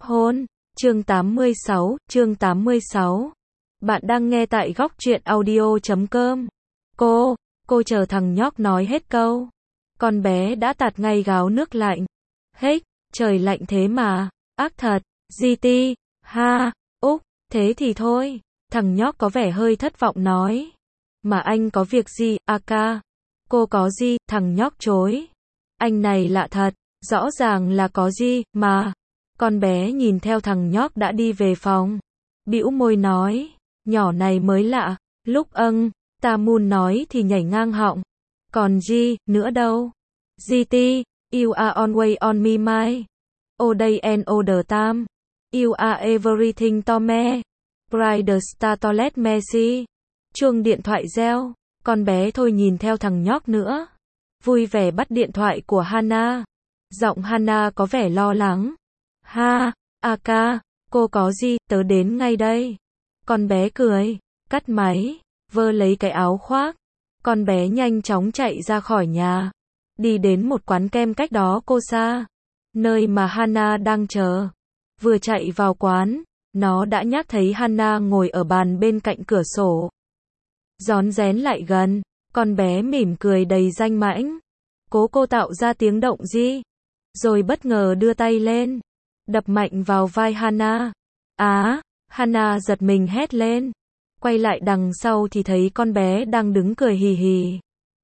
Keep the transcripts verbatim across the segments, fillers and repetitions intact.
hôn. Chương tám mươi sáu, chương tám mươi sáu. Bạn đang nghe tại góc truyện audio chấm com. Cô, cô chờ thằng nhóc nói hết câu. Con bé đã tạt ngay gáo nước lạnh. Hếch, trời lạnh thế mà, ác thật. giê tê, ha, úc, thế thì thôi. Thằng nhóc có vẻ hơi thất vọng nói. Mà anh có việc gì, a ca? Cô có gì, thằng nhóc chối. Anh này lạ thật, rõ ràng là có gì, mà. Con bé nhìn theo thằng nhóc đã đi về phòng. Bĩu môi nói, nhỏ này mới lạ. Lúc âng, ta muốn nói thì nhảy ngang họng. Còn gì, nữa đâu? giê tê, you are always on me mind. All day and all the time. You are everything to me. Bright star toilet Messi. Chuông điện thoại reo. Con bé thôi nhìn theo thằng nhóc nữa. Vui vẻ bắt điện thoại của Hana. Giọng Hana có vẻ lo lắng. Ha, a ca, cô có gì, tớ đến ngay đây. Con bé cười, cắt máy, vơ lấy cái áo khoác. Con bé nhanh chóng chạy ra khỏi nhà. Đi đến một quán kem cách đó cô xa. Nơi mà Hana đang chờ. Vừa chạy vào quán, nó đã nhát thấy Hana ngồi ở bàn bên cạnh cửa sổ. Rón rén lại gần, con bé mỉm cười đầy danh mãnh. Cố cô tạo ra tiếng động gì? Rồi bất ngờ đưa tay lên. Đập mạnh vào vai Hana. Á, Hana giật mình hét lên. Quay lại đằng sau thì thấy con bé đang đứng cười hì hì.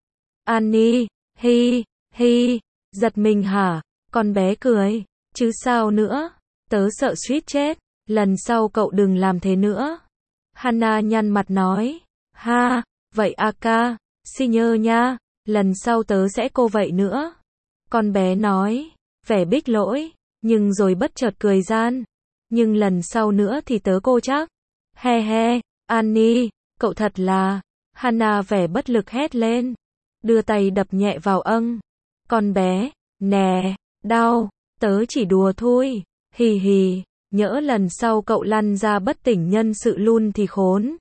Annie, hi, hi, giật mình hả? Con bé cười, chứ sao nữa? Tớ sợ suýt chết, lần sau cậu đừng làm thế nữa. Hana nhăn mặt nói, ha, vậy a ca, xin nhớ nha, lần sau tớ sẽ cô vậy nữa. Con bé nói, vẻ bích lỗi, nhưng rồi bất chợt cười gian. Nhưng lần sau nữa thì tớ cô chắc. He he, Annie, cậu thật là. Hana vẻ bất lực hét lên. Đưa tay đập nhẹ vào âng. Con bé, nè, đau, tớ chỉ đùa thôi. Hì hì, nhỡ lần sau cậu lăn ra bất tỉnh nhân sự luôn thì khốn.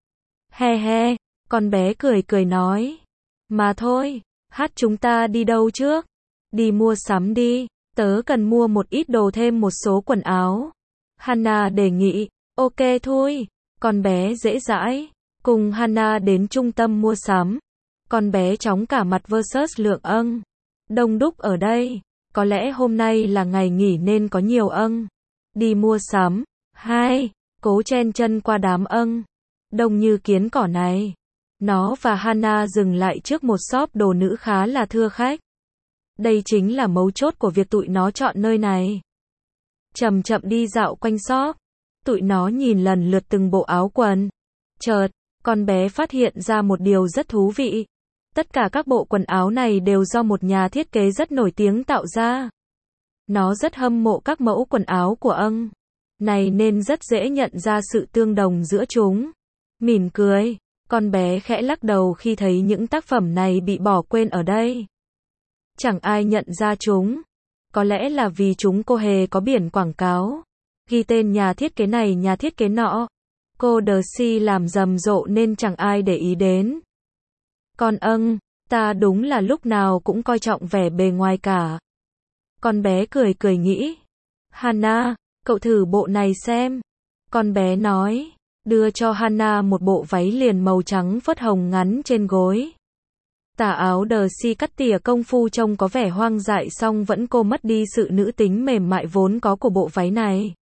He he, con bé cười cười nói. Mà thôi, hát chúng ta đi đâu trước? Đi mua sắm đi. Tớ cần mua một ít đồ thêm một số quần áo. Hana đề nghị, ok thôi. Con bé dễ dãi. Cùng Hana đến trung tâm mua sắm. Con bé chóng cả mặt versus lượng âng. Đông đúc ở đây. Có lẽ hôm nay là ngày nghỉ nên có nhiều âng. Đi mua sắm. Hai. Cố chen chân qua đám âng. Đông như kiến cỏ này. Nó và Hana dừng lại trước một shop đồ nữ khá là thưa khách. Đây chính là mấu chốt của việc tụi nó chọn nơi này. Chậm chậm đi dạo quanh shop. Tụi nó nhìn lần lượt từng bộ áo quần. Chợt, con bé phát hiện ra một điều rất thú vị. Tất cả các bộ quần áo này đều do một nhà thiết kế rất nổi tiếng tạo ra. Nó rất hâm mộ các mẫu quần áo của âng. Này nên rất dễ nhận ra sự tương đồng giữa chúng. Mỉm cười, con bé khẽ lắc đầu khi thấy những tác phẩm này bị bỏ quên ở đây. Chẳng ai nhận ra chúng. Có lẽ là vì chúng cô hề có biển quảng cáo. Ghi tên nhà thiết kế này nhà thiết kế nọ. Cô Đờ-si làm rầm rộ nên chẳng ai để ý đến. Còn âng, ta đúng là lúc nào cũng coi trọng vẻ bề ngoài cả. Con bé cười cười nghĩ. Hana, cậu thử bộ này xem. Con bé nói. Đưa cho Hana một bộ váy liền màu trắng phớt hồng ngắn trên gối. Tà áo Đờ-si cắt tỉa công phu trông có vẻ hoang dại song vẫn cô mất đi sự nữ tính mềm mại vốn có của bộ váy này.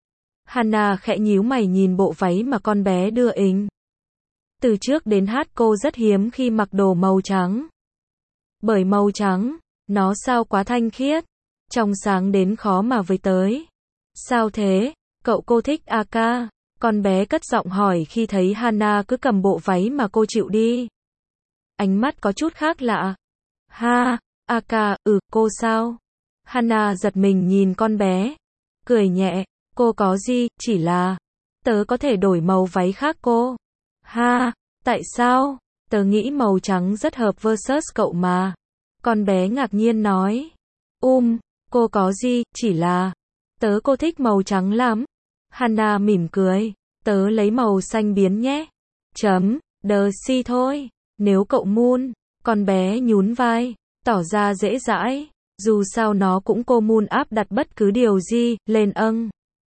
Hana khẽ nhíu mày nhìn bộ váy mà con bé đưa ình. Từ trước đến hát cô rất hiếm khi mặc đồ màu trắng. Bởi màu trắng, nó sao quá thanh khiết, trong sáng đến khó mà với tới. Sao thế, cậu cô thích a ca? Con bé cất giọng hỏi khi thấy Hana cứ cầm bộ váy mà cô chịu đi. Ánh mắt có chút khác lạ. Ha, a ca, ừ, cô sao? Hana giật mình nhìn con bé. Cười nhẹ, cô có gì, chỉ là, tớ có thể đổi màu váy khác cô. Ha, tại sao? Tớ nghĩ màu trắng rất hợp versus cậu mà. Con bé ngạc nhiên nói. Um, cô có gì, chỉ là, tớ cô thích màu trắng lắm. Hana mỉm cười, tớ lấy màu xanh biến nhé. Chấm, Đờ-si thôi. Nếu cậu muốn, con bé nhún vai, tỏ ra dễ dãi, dù sao nó cũng cô muốn áp đặt bất cứ điều gì lên âng.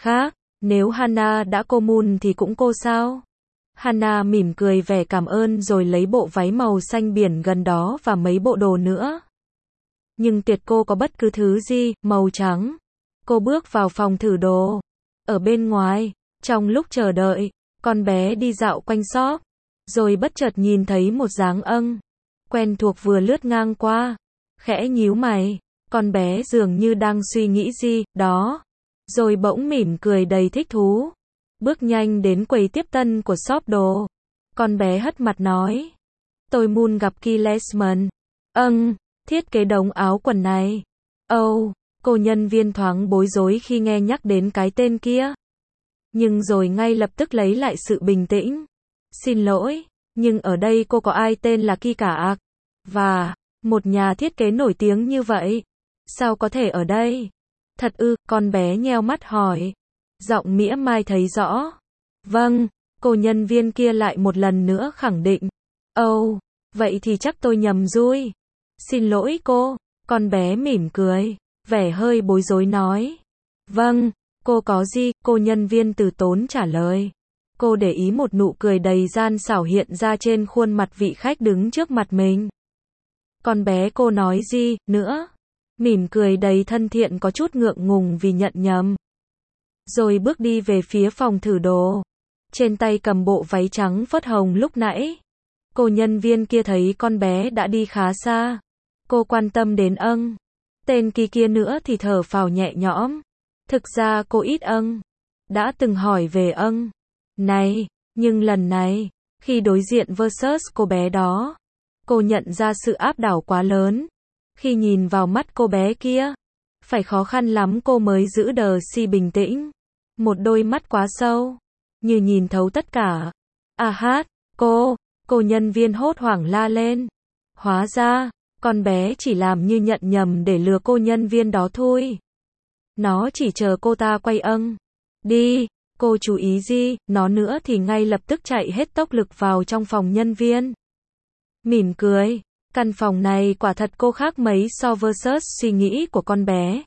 khác, nếu Hana đã cô Moon thì cũng cô sao? Hana mỉm cười vẻ cảm ơn rồi lấy bộ váy màu xanh biển gần đó và mấy bộ đồ nữa. Nhưng tuyệt cô có bất cứ thứ gì, màu trắng. Cô bước vào phòng thử đồ. Ở bên ngoài, trong lúc chờ đợi, con bé đi dạo quanh shop, rồi bất chợt nhìn thấy một dáng âng quen thuộc vừa lướt ngang qua. Khẽ nhíu mày, con bé dường như đang suy nghĩ gì đó, rồi bỗng mỉm cười đầy thích thú. Bước nhanh đến quầy tiếp tân của shop đồ. Con bé hất mặt nói, tôi muốn gặp Key Lesman. Âng, thiết kế đống áo quần này. Oh, cô nhân viên thoáng bối rối khi nghe nhắc đến cái tên kia. Nhưng rồi ngay lập tức lấy lại sự bình tĩnh. Xin lỗi, nhưng ở đây cô có ai tên là Key cả ạ? Và, một nhà thiết kế nổi tiếng như vậy, sao có thể ở đây? Thật ư, con bé nheo mắt hỏi. Giọng mỉa mai thấy rõ. Vâng, cô nhân viên kia lại một lần nữa khẳng định. Oh, vậy thì chắc tôi nhầm rồi. Xin lỗi cô, con bé mỉm cười, vẻ hơi bối rối nói. Vâng, cô có gì, cô nhân viên từ tốn trả lời. Cô để ý một nụ cười đầy gian xảo hiện ra trên khuôn mặt vị khách đứng trước mặt mình. Con bé cô nói gì nữa? Mỉm cười đầy thân thiện có chút ngượng ngùng vì nhận nhầm. Rồi bước đi về phía phòng thử đồ. Trên tay cầm bộ váy trắng phớt hồng lúc nãy. Cô nhân viên kia thấy con bé đã đi khá xa. Cô quan tâm đến âng. Tên Kỳ kia nữa thì thở phào nhẹ nhõm. Thực ra cô ít âng. Đã từng hỏi về âng này, nhưng lần này, khi đối diện versus cô bé đó, cô nhận ra sự áp đảo quá lớn. Khi nhìn vào mắt cô bé kia, phải khó khăn lắm cô mới giữ đờ si bình tĩnh. Một đôi mắt quá sâu, như nhìn thấu tất cả. À hát, cô, cô nhân viên hốt hoảng la lên. Hóa ra, con bé chỉ làm như nhận nhầm để lừa cô nhân viên đó thôi. Nó chỉ chờ cô ta quay âng đi, cô chú ý gì, nó nữa thì ngay lập tức chạy hết tốc lực vào trong phòng nhân viên. Mỉm cười, căn phòng này quả thật cô khác mấy so versus suy nghĩ của con bé.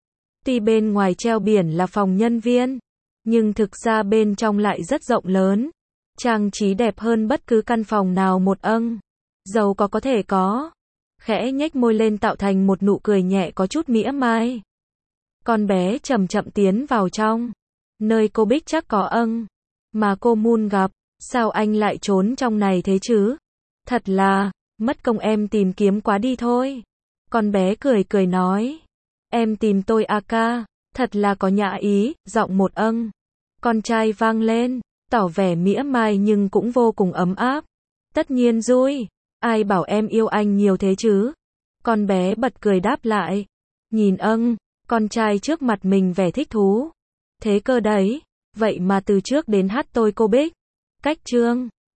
Tuy bên ngoài treo biển là phòng nhân viên, nhưng thực ra bên trong lại rất rộng lớn. Trang trí đẹp hơn bất cứ căn phòng nào một âng. Giàu có có thể có. Khẽ nhếch môi lên tạo thành một nụ cười nhẹ có chút mỉa mai. Con bé chậm chậm tiến vào trong. Nơi cô Bích chắc có âng. Mà cô Moon gặp. Sao anh lại trốn trong này thế chứ? Thật là, mất công em tìm kiếm quá đi thôi. Con bé cười cười nói. Em tìm tôi à ca. Thật là có nhã ý, giọng một âng. Con trai vang lên, tỏ vẻ mỉa mai nhưng cũng vô cùng ấm áp. Tất nhiên rồi, ai bảo em yêu anh nhiều thế chứ? Con bé bật cười đáp lại. Nhìn âng, con trai trước mặt mình vẻ thích thú. Thế cơ đấy, vậy mà từ trước đến hát tôi cô Bích. Cách trương.